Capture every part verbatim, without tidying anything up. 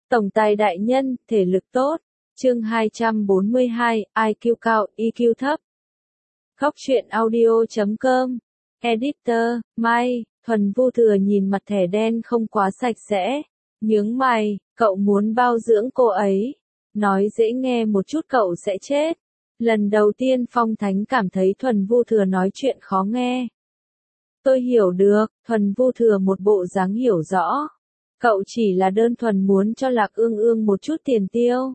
Tổng tài đại nhân, thể lực tốt. Chương hai trăm bốn mươi hai, i kiu cao, i kiu thấp. Góc truyện audio chấm com. Editor, Mai, Thuần Vu Thừa nhìn mặt thẻ đen không quá sạch sẽ. Nhướng mày, cậu muốn bao dưỡng cô ấy. Nói dễ nghe một chút cậu sẽ chết. Lần đầu tiên Phong Thánh cảm thấy Thuần Vu Thừa nói chuyện khó nghe. Tôi hiểu được, Thuần Vu Thừa một bộ dáng hiểu rõ. Cậu chỉ là đơn thuần muốn cho Lạc Ương Ương một chút tiền tiêu.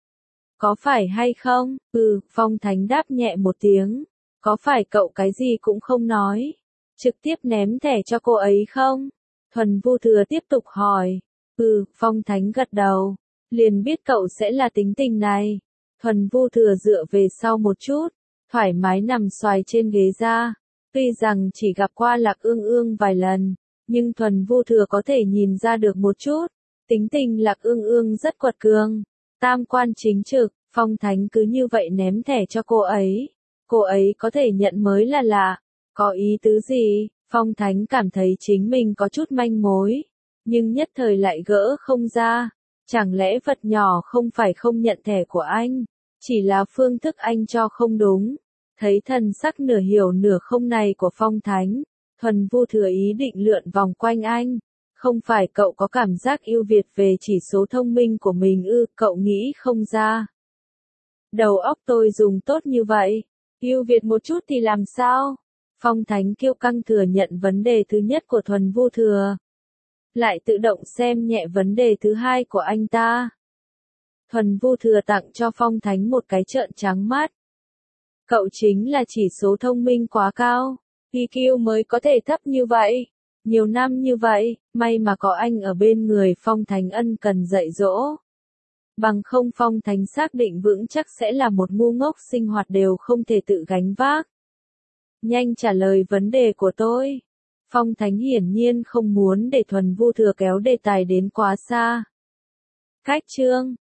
Có phải hay không? Ừ, Phong Thánh đáp nhẹ một tiếng. Có phải cậu cái gì cũng không nói? Trực tiếp ném thẻ cho cô ấy không? Thuần Vu Thừa tiếp tục hỏi. Ừ, Phong Thánh gật đầu. Liền biết cậu sẽ là tính tình này. Thuần Vu Thừa dựa về sau một chút. Thoải mái nằm xoài trên ghế ra. Tuy rằng chỉ gặp qua Lạc Ương Ương vài lần. Nhưng Thuần Vu Thừa có thể nhìn ra được một chút. Tính tình Lạc Ương Ương rất quật cường. Tam quan chính trực, Phong Thánh cứ như vậy ném thẻ cho cô ấy. Cô ấy có thể nhận mới là lạ. Có ý tứ gì? Phong Thánh cảm thấy chính mình có chút manh mối. Nhưng nhất thời lại gỡ không ra. Chẳng lẽ vật nhỏ không phải không nhận thẻ của anh? Chỉ là phương thức anh cho không đúng. Thấy thần sắc nửa hiểu nửa không này của Phong Thánh. Thuần Vu Thừa ý định lượn vòng quanh anh. Không phải cậu có cảm giác ưu việt về chỉ số thông minh của mình ư, cậu nghĩ không ra. Đầu óc tôi dùng tốt như vậy. Ưu việt một chút thì làm sao? Phong Thánh kiêu căng thừa nhận vấn đề thứ nhất của Thuần Vu Thừa. Lại tự động xem nhẹ vấn đề thứ hai của anh ta. Thuần Vu Thừa tặng cho Phong Thánh một cái trợn trắng mắt. Cậu chính là chỉ số thông minh quá cao. i kiu mới có thể thấp như vậy. Nhiều năm như vậy, may mà có anh ở bên người Phong Thánh ân cần dạy dỗ. Bằng không Phong Thánh xác định vững chắc sẽ là một ngu ngốc sinh hoạt đều không thể tự gánh vác. Nhanh trả lời vấn đề của tôi. Phong Thánh hiển nhiên không muốn để Thuần Vu Thừa kéo đề tài đến quá xa. Cách chương,